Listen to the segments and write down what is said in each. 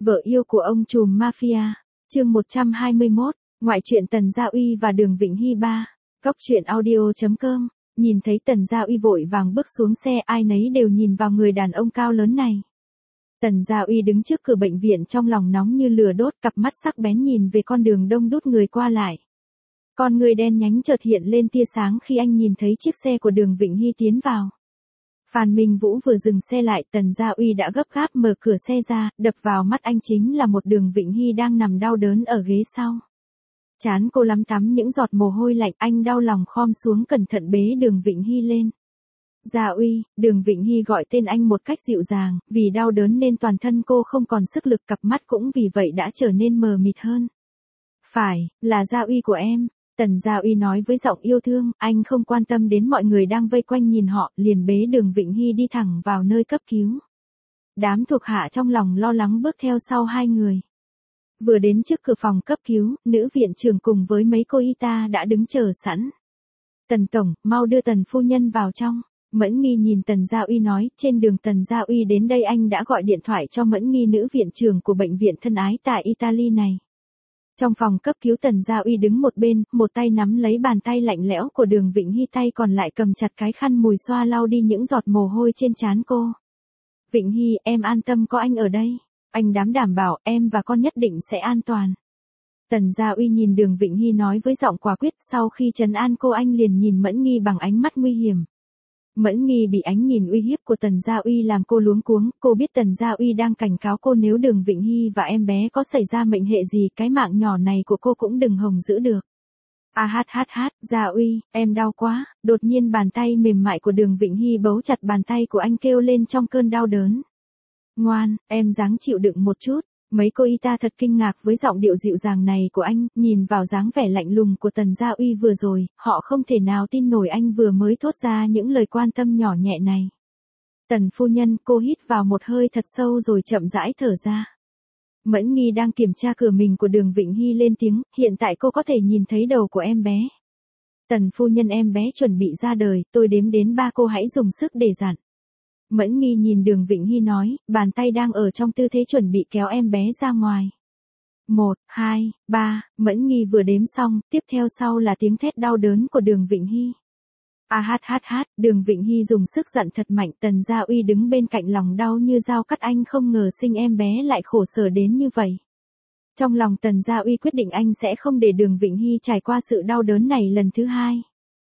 Vợ yêu của ông trùm mafia. Chương 121, ngoại truyện Tần Gia Uy và Đường Vĩnh Hy 3. Cóc truyện audio.com. Nhìn thấy Tần Gia Uy vội vàng bước xuống xe, ai nấy đều nhìn vào người đàn ông cao lớn này. Tần Gia Uy đứng trước cửa bệnh viện trong lòng nóng như lửa đốt, cặp mắt sắc bén nhìn về con đường đông đúc người qua lại. Con người đen nhánh chợt hiện lên tia sáng khi anh nhìn thấy chiếc xe của Đường Vĩnh Hy tiến vào. Phan Minh Vũ vừa dừng xe lại, Tần Gia Uy đã gấp gáp mở cửa xe ra, đập vào mắt anh chính là một Đường Vĩnh Hy đang nằm đau đớn ở ghế sau. Trán cô lắm tắm những giọt mồ hôi lạnh, anh đau lòng khom xuống cẩn thận bế Đường Vĩnh Hy lên. Gia Uy, Đường Vĩnh Hy gọi tên anh một cách dịu dàng, vì đau đớn nên toàn thân cô không còn sức lực, cặp mắt cũng vì vậy đã trở nên mờ mịt hơn. Phải, là Gia Uy của em. Tần Gia Uy nói với giọng yêu thương, anh không quan tâm đến mọi người đang vây quanh nhìn họ, liền bế Đường Vĩnh Hy đi thẳng vào nơi cấp cứu. Đám thuộc hạ trong lòng lo lắng bước theo sau hai người. Vừa đến trước cửa phòng cấp cứu, nữ viện trưởng cùng với mấy cô y tá đã đứng chờ sẵn. Tần tổng, mau đưa Tần phu nhân vào trong. Mẫn Nghi nhìn Tần Gia Uy nói, trên đường Tần Gia Uy đến đây anh đã gọi điện thoại cho Mẫn Nghi, nữ viện trưởng của bệnh viện thân ái tại Italy này. Trong phòng cấp cứu, Tần Gia Uy đứng một bên, một tay nắm lấy bàn tay lạnh lẽo của Đường Vĩnh Hy, tay còn lại cầm chặt cái khăn mùi xoa lau đi những giọt mồ hôi trên trán cô. Vĩnh Hy, em an tâm, có anh ở đây. Anh đảm bảo em và con nhất định sẽ an toàn. Tần Gia Uy nhìn Đường Vĩnh Hy nói với giọng quả quyết, sau khi trấn an cô anh liền nhìn Mẫn Nghi bằng ánh mắt nguy hiểm. Mẫn Nghi bị ánh nhìn uy hiếp của Tần Gia Uy làm cô luống cuống, cô biết Tần Gia Uy đang cảnh cáo cô nếu Đường Vĩnh Hy và em bé có xảy ra mệnh hệ gì, cái mạng nhỏ này của cô cũng đừng hòng giữ được. Gia Uy, em đau quá. Đột nhiên bàn tay mềm mại của Đường Vĩnh Hy bấu chặt bàn tay của anh, kêu lên trong cơn đau đớn. Ngoan, em ráng chịu đựng một chút. Mấy cô y tá thật kinh ngạc với giọng điệu dịu dàng này của anh, nhìn vào dáng vẻ lạnh lùng của Tần Gia Uy vừa rồi, họ không thể nào tin nổi anh vừa mới thốt ra những lời quan tâm nhỏ nhẹ này. Tần phu nhân, cô hít vào một hơi thật sâu rồi chậm rãi thở ra. Mẫn Nghi đang kiểm tra cửa mình của Đường Vĩnh Hy lên tiếng, hiện tại cô có thể nhìn thấy đầu của em bé. Tần phu nhân, em bé chuẩn bị ra đời, tôi đếm đến 3 cô hãy dùng sức để dặn. Mẫn Nghi nhìn Đường Vĩnh Hy nói, bàn tay đang ở trong tư thế chuẩn bị kéo em bé ra ngoài. 1, 2, 3, Mẫn Nghi vừa đếm xong, tiếp theo sau là tiếng thét đau đớn của Đường Vĩnh Hy. Đường Vĩnh Hy dùng sức dặn thật mạnh, Tần Gia Uy đứng bên cạnh lòng đau như dao cắt, anh không ngờ sinh em bé lại khổ sở đến như vậy. Trong lòng Tần Gia Uy quyết định anh sẽ không để Đường Vĩnh Hy trải qua sự đau đớn này lần thứ hai.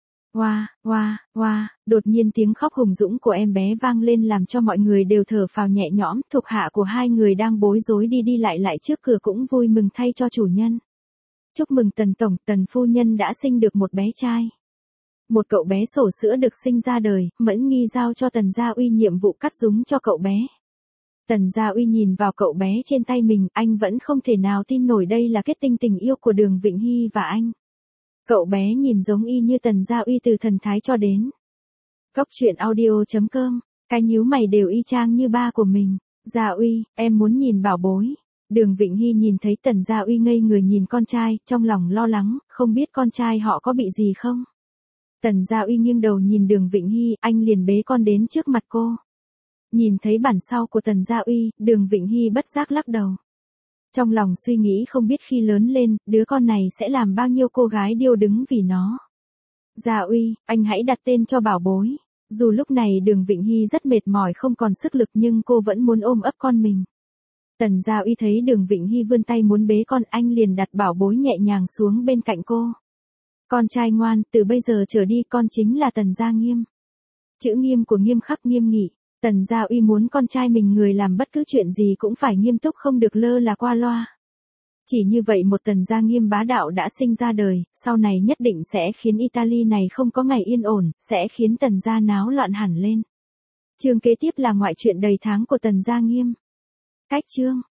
Đột nhiên tiếng khóc hùng dũng của em bé vang lên làm cho mọi người đều thở phào nhẹ nhõm, thuộc hạ của hai người đang bối rối đi lại trước cửa cũng vui mừng thay cho chủ nhân. Chúc mừng Tần tổng, Tần phu nhân đã sinh được một bé trai. Một cậu bé sổ sữa được sinh ra đời, Mẫn Nghi giao cho Tần Gia Uy nhiệm vụ cắt rúng cho cậu bé. Tần Gia Uy nhìn vào cậu bé trên tay mình, anh vẫn không thể nào tin nổi đây là kết tinh tình yêu của Đường Vĩnh Hy và anh. Cậu bé nhìn giống y như Tần Gia Uy từ thần thái cho đến. Cóc truyện audio.com, cái nhíu mày đều y chang như ba của mình. Gia Uy, em muốn nhìn bảo bối. Đường Vĩnh Hy nhìn thấy Tần Gia Uy ngây người nhìn con trai, trong lòng lo lắng, không biết con trai họ có bị gì không. Tần Gia Uy nghiêng đầu nhìn Đường Vĩnh Hy, anh liền bế con đến trước mặt cô. Nhìn thấy bản sau của Tần Gia Uy, Đường Vĩnh Hy bất giác lắc đầu. Trong lòng suy nghĩ không biết khi lớn lên, đứa con này sẽ làm bao nhiêu cô gái điêu đứng vì nó. Gia Uy, anh hãy đặt tên cho bảo bối. Dù lúc này Đường Vĩnh Hy rất mệt mỏi không còn sức lực nhưng cô vẫn muốn ôm ấp con mình. Tần Gia Uy thấy Đường Vĩnh Hy vươn tay muốn bế con, anh liền đặt bảo bối nhẹ nhàng xuống bên cạnh cô. Con trai ngoan, từ bây giờ trở đi con chính là Tần Gia Nghiêm. Chữ nghiêm của nghiêm khắc nghiêm nghị. Tần Gia Uy muốn con trai mình người làm bất cứ chuyện gì cũng phải nghiêm túc, không được lơ là qua loa. Chỉ như vậy một Tần Gia Nghiêm bá đạo đã sinh ra đời, sau này nhất định sẽ khiến Italy này không có ngày yên ổn, sẽ khiến Tần Gia náo loạn hẳn lên. Chương kế tiếp là ngoại truyện đầy tháng của Tần Gia Nghiêm. Cách chương.